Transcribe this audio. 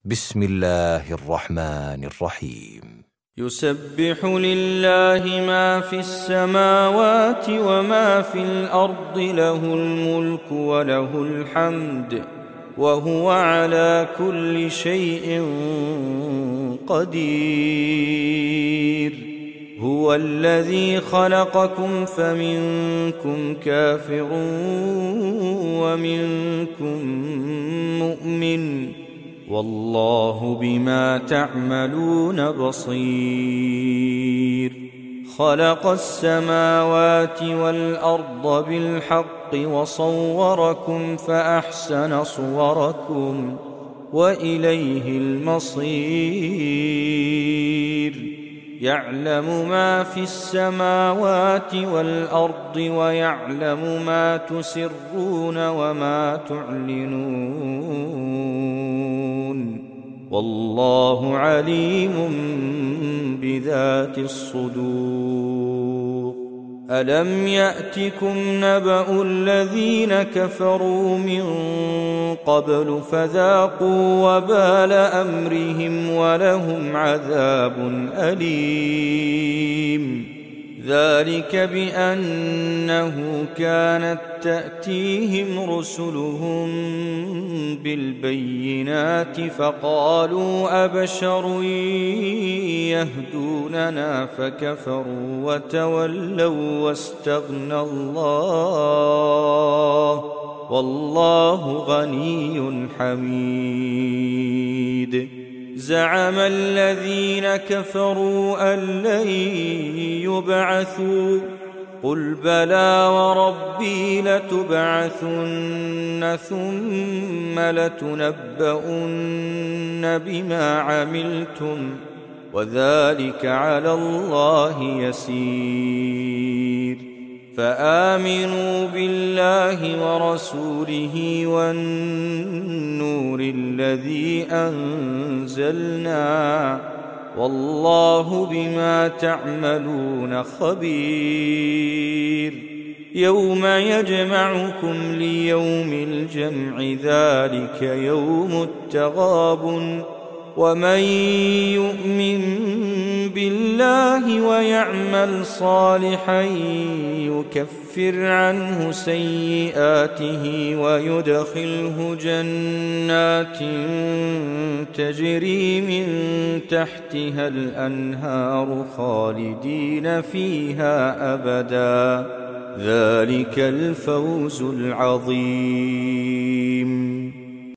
بسم الله الرحمن الرحيم. يسبح لله ما في السماوات وما في الأرض، له الملك وله الحمد وهو على كل شيء قدير. هو الذي خلقكم فمنكم كافر ومنكم مؤمن، والله بما تعملون بصير. خلق السماوات والأرض بالحق وصوركم فأحسن صوركم وإليه المصير. يعلم ما في السماوات والأرض ويعلم ما تسرون وما تعلنون، والله عليم بذات الصدور. ألم يأتكم نبأ الذين كفروا من قبل فذاقوا وبال أمرهم ولهم عذاب أليم. ذلك بأنه كانت تأتيهم رسلهم بالبينات فقالوا أبشر يهدوننا فكفروا وتولوا واستغنى الله، والله غني حميد. زعم الذين كفروا أن لن يبعثوا، قل بلى وربي لتبعثن ثم لتنبؤن بما عملتم، وذلك على الله يسير. فآمنوا بالله ورسوله والنور الذي أنزلنا، والله بما تعملون خبير. يوم يجمعكم ليوم الجمع، ذلك يوم التغابن. ومن يؤمن بالله ويعمل صالحا يكفر عنه سيئاته ويدخله جنات تجري من تحتها الأنهار خالدين فيها أبدا، ذلك الفوز العظيم.